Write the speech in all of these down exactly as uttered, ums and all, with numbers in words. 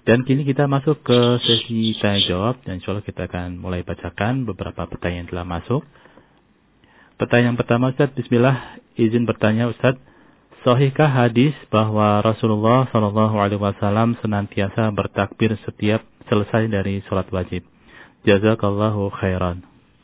Dan kini kita masuk ke sesi tanya jawab dan insya Allah kita akan mulai bacakan beberapa pertanyaan yang telah masuk. Pertanyaan pertama Ustaz, bismillah, izin bertanya Ustaz, sahihkah hadis bahwa Rasulullah shallallahu alaihi wasallam senantiasa bertakbir setiap selesai dari sholat wajib? Jazakallahu khairan.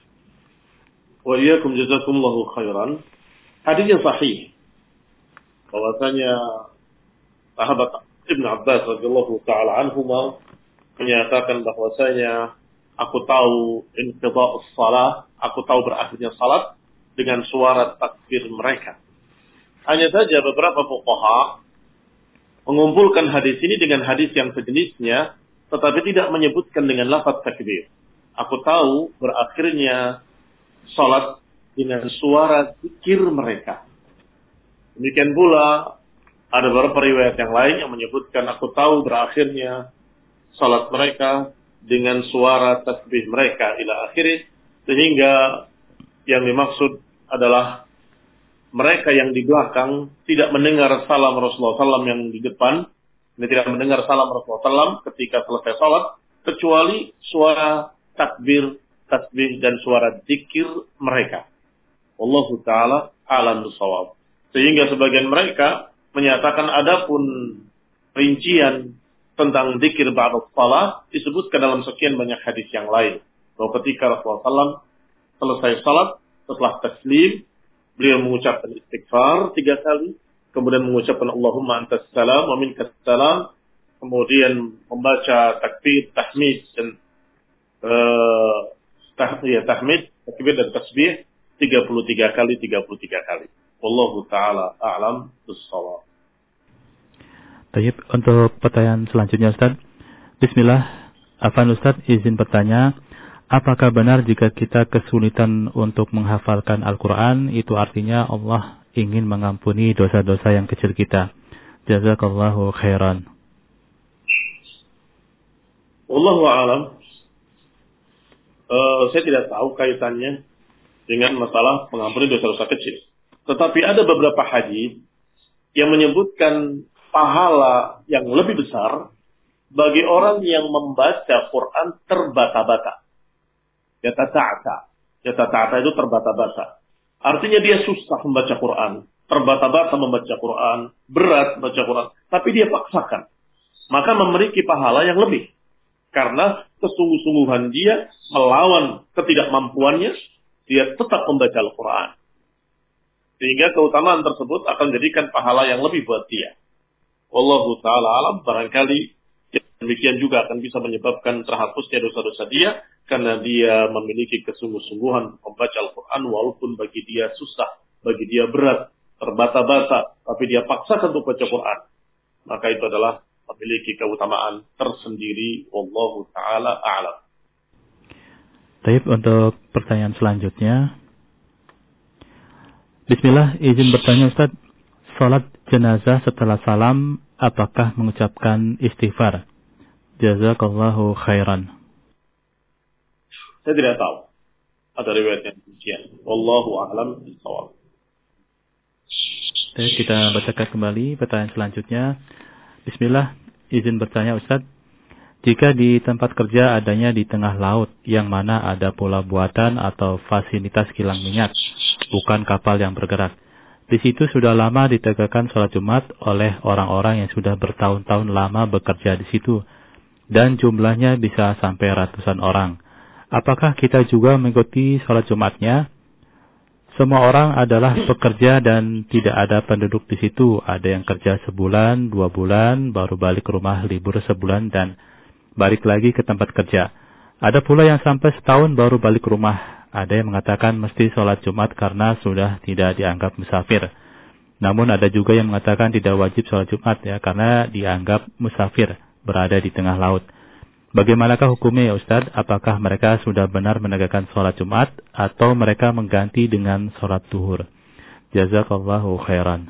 Wa iyyakum jazakumullahu khairan. Hadisnya sahih. Bahwasanya sahabat Ibn Abbas radhiyallahu taala anhuma menyatakan bahwasanya aku tahu inqidha'us shalah, aku tahu berakhirnya salat dengan suara takbir mereka. Hanya saja beberapa fuqaha mengumpulkan hadis ini dengan hadis yang sejenisnya tetapi tidak menyebutkan dengan lafaz takbir. Aku tahu berakhirnya salat dengan suara zikir mereka. Demikian pula ada beberapa riwayat yang lain yang menyebutkan aku tahu berakhirnya salat mereka dengan suara tasbih mereka ila akhirih, sehingga yang dimaksud adalah mereka yang di belakang tidak mendengar salam Rasulullah sallallahu alaihi wasallam yang di depan, ini tidak mendengar salam Rasulullah sallallahu alaihi wasallam ketika selesai salat kecuali suara takbir, tasbih dan suara zikir mereka. Wallahu taala a'lam bishawab. Sehingga sebagian mereka menyatakan adapun rincian tentang zikir ba'da shalah disebutkan dalam sekian banyak hadis yang lain. Bahwa ketika Rasulullah sallallahu alaihi wasallam selesai salat, setelah taslim, beliau mengucapkan istighfar tiga kali, kemudian mengucapkan Allahumma antas salam wa minkas salam, kemudian membaca takbir, tahmid dan uh, tah, ya, tahmid, takbir dan tasbih tiga puluh tiga kali, tiga puluh tiga kali. Wallahu ta'ala a'lam bis-shawab. Baik, untuk pertanyaan selanjutnya Ustaz. Bismillah, Afan Ustaz izin bertanya, apakah benar jika kita kesulitan untuk menghafalkan Al-Quran, itu artinya Allah ingin mengampuni dosa-dosa yang kecil kita? Jazakallahu khairan. Wallahu a'lam. Uh, saya tidak tahu kaitannya dengan masalah mengampuni dosa-dosa kecil. Tetapi ada beberapa hadis yang menyebutkan pahala yang lebih besar bagi orang yang membaca Quran terbata-bata. Yatata'ata. Yatata'ata itu terbata-bata. Artinya dia susah membaca Quran. Terbata-bata membaca Quran. Berat membaca Quran. Tapi dia paksakan. Maka memiliki pahala yang lebih. Karena kesungguh-sungguhan dia melawan ketidakmampuannya. Dia tetap membaca Al-Quran. Sehingga keutamaan tersebut akan menjadikan pahala yang lebih buat dia. Wallahu ta'ala alam, barangkali demikian juga akan bisa menyebabkan terhapusnya dosa-dosa dia, karena dia memiliki kesungguh-sungguhan membaca Al-Quran, walaupun bagi dia susah, bagi dia berat, terbata-bata, tapi dia paksakan untuk baca Quran. Maka itu adalah memiliki keutamaan tersendiri. Wallahu ta'ala a'lam. Baik, untuk pertanyaan selanjutnya. Bismillah, izin bertanya Ustaz, salat jenazah setelah salam, apakah mengucapkan istighfar? Jazakallahu khairan. Saya tidak tahu. Ada riwayat yang demikian. Wallahu a'lam bishawab. Baik, kita bacakan kembali pertanyaan selanjutnya. Bismillah, izin bertanya Ustaz, jika di tempat kerja adanya di tengah laut, yang mana ada pulau buatan atau fasilitas kilang minyak, bukan kapal yang bergerak. Di situ sudah lama ditegakkan sholat Jumat oleh orang-orang yang sudah bertahun-tahun lama bekerja di situ. Dan jumlahnya bisa sampai ratusan orang. Apakah kita juga mengikuti sholat Jumatnya? Semua orang adalah pekerja dan tidak ada penduduk di situ. Ada yang kerja sebulan, dua bulan, baru balik ke rumah libur sebulan dan balik lagi ke tempat kerja. Ada pula yang sampai setahun baru balik ke rumah. Ada yang mengatakan mesti sholat Jumat karena sudah tidak dianggap musafir. Namun ada juga yang mengatakan tidak wajib sholat Jumat ya karena dianggap musafir berada di tengah laut. Bagaimanakah hukumnya ya Ustaz? Apakah mereka sudah benar menegakkan sholat Jumat atau mereka mengganti dengan sholat duhur? Jazakallahu khairan.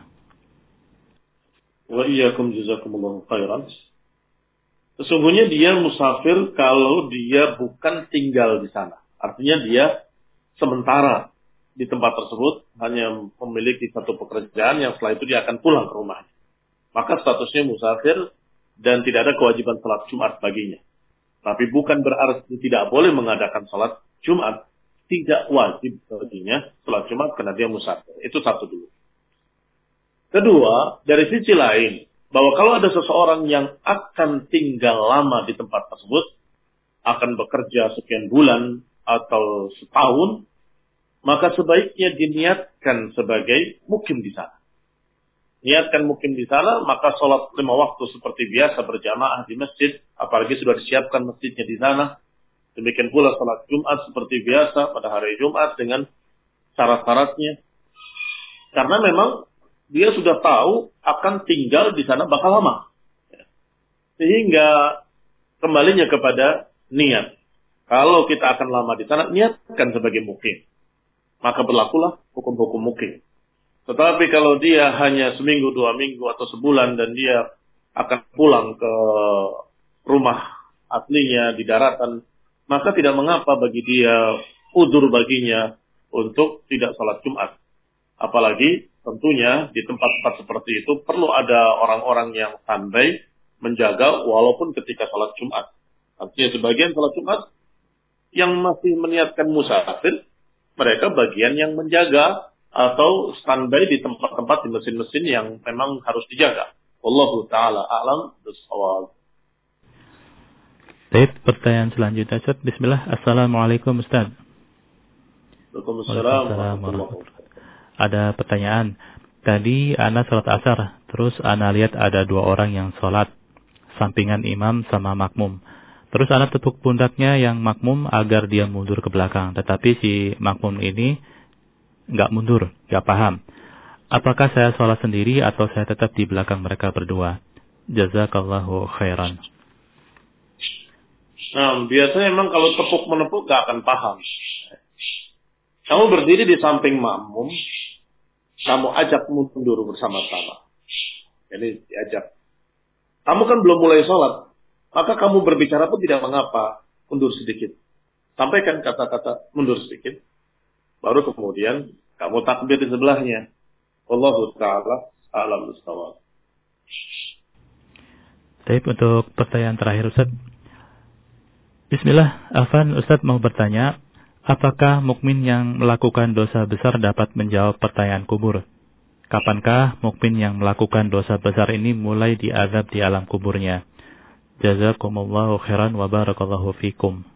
Wa iyyakum jazakumullahu khairan. Sesungguhnya dia musafir kalau dia bukan tinggal di sana. Artinya dia sementara di tempat tersebut hanya memiliki satu pekerjaan yang setelah itu dia akan pulang ke rumahnya. Maka statusnya musafir dan tidak ada kewajiban salat Jumat baginya. Tapi bukan berarti tidak boleh mengadakan salat Jumat. Tidak wajib baginya salat Jumat karena dia musafir. Itu satu dulu. Kedua, dari sisi lain, bahwa kalau ada seseorang yang akan tinggal lama di tempat tersebut, akan bekerja sekian bulan atau setahun, maka sebaiknya diniatkan sebagai mukim di sana. Niatkan mukim di sana, maka sholat lima waktu seperti biasa berjamaah di masjid, apalagi sudah disiapkan masjidnya di sana. Demikian pula sholat Jumat seperti biasa pada hari Jumat dengan syarat-syaratnya. Karena memang dia sudah tahu akan tinggal di sana bakal lama. Sehingga kembalinya kepada niat. Kalau kita akan lama di sana, niatkan sebagai mukim. Maka berlakulah hukum-hukum mukim. Tetapi kalau dia hanya seminggu, dua minggu, atau sebulan, dan dia akan pulang ke rumah aslinya di daratan, maka tidak mengapa bagi dia, udzur baginya untuk tidak salat Jumat. Apalagi tentunya di tempat-tempat seperti itu perlu ada orang-orang yang standby menjaga walaupun ketika salat Jumat. Artinya sebagian salat Jumat yang masih meniatkan musafir, mereka bagian yang menjaga atau standby di tempat-tempat di mesin-mesin yang memang harus dijaga. Wallahu ta'ala a'lam bishawab. Baik, pertanyaan selanjutnya Ustaz. Bismillah. Assalamualaikum Ustaz. Waalaikumsalam warahmatullahi wabarakatuh. Ada pertanyaan. Tadi ana salat asar, terus ana lihat ada dua orang yang salat sampingan imam sama makmum. Terus ana tepuk pundaknya yang makmum agar dia mundur ke belakang, tetapi si makmum ini enggak mundur, enggak paham. Apakah saya salat sendiri atau saya tetap di belakang mereka berdua? Jazakallahu khairan. Nah, biasanya memang kalau tepuk-menepuk gak akan paham. Kamu berdiri di samping makmum, kamu ajak mundur bersama-sama. Jadi diajak. Kamu kan belum mulai sholat, maka kamu berbicara pun tidak mengapa, mundur sedikit. Sampaikan kata-kata mundur sedikit, baru kemudian kamu takbir di sebelahnya. Wallahu ta'ala a'lam bishawab. Baik, untuk pertanyaan terakhir Ustaz. Bismillah, Afan, Ustaz mau bertanya, apakah mukmin yang melakukan dosa besar dapat menjawab pertanyaan kubur? Kapankah mukmin yang melakukan dosa besar ini mulai diazab di alam kuburnya? Jazakumullahu khairan wa barakallahu fikum.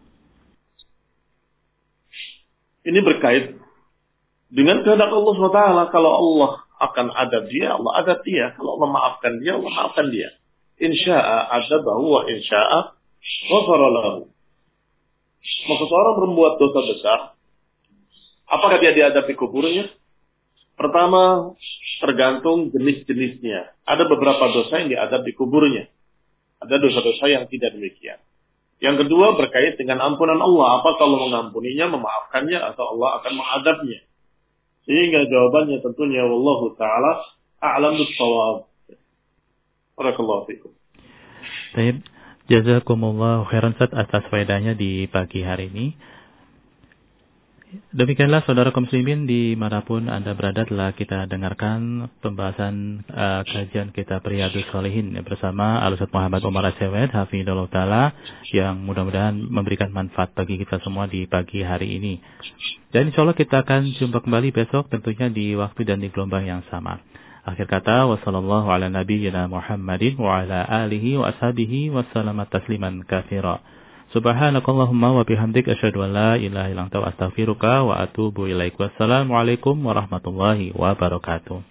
Ini berkait dengan kehendak Allah subhanahu wa taala. Kalau Allah akan adab dia, Allah adab dia. Kalau Allah maafkan dia, Allah maafkan dia. Insya'a adabahu wa insya'a ghafara lahu. Maka seorang berbuat dosa besar, apakah dia diadab di kuburnya? Pertama, tergantung jenis-jenisnya. Ada beberapa dosa yang diadab di kuburnya. Ada dosa-dosa yang tidak demikian. Yang kedua, berkait dengan ampunan Allah. Apakah Allah mengampuninya, memaafkannya, atau Allah akan mengadabnya? Sehingga jawabannya tentunya wallahu ta'ala a'lam bis-shawab. Barakallahu fikum. Baik, jazakumullahu khairan Ustaz atas faedahnya di pagi hari ini. Demikianlah saudara kaum muslimin dimanapun Anda berada, telah kita dengarkan pembahasan uh, kajian kitab Riyadhus Shalihin bersama Al-Ustaz Muhammad Omar As-Sawed hafizahullah taala, yang mudah-mudahan memberikan manfaat bagi kita semua di pagi hari ini. Dan insyaallah kita akan jumpa kembali besok tentunya di waktu dan di gelombang yang sama. Akhir kata, wassallallahu ala nabiyyina Muhammadin wa ala alihi wa ashabihi wa sallama tasliman katsira. Subhanakallahumma wa bihamdik asyhadu an la ilaha illa anta astaghfiruka wa atubu ilaik. Wassalamualaikum warahmatullahi wabarakatuh.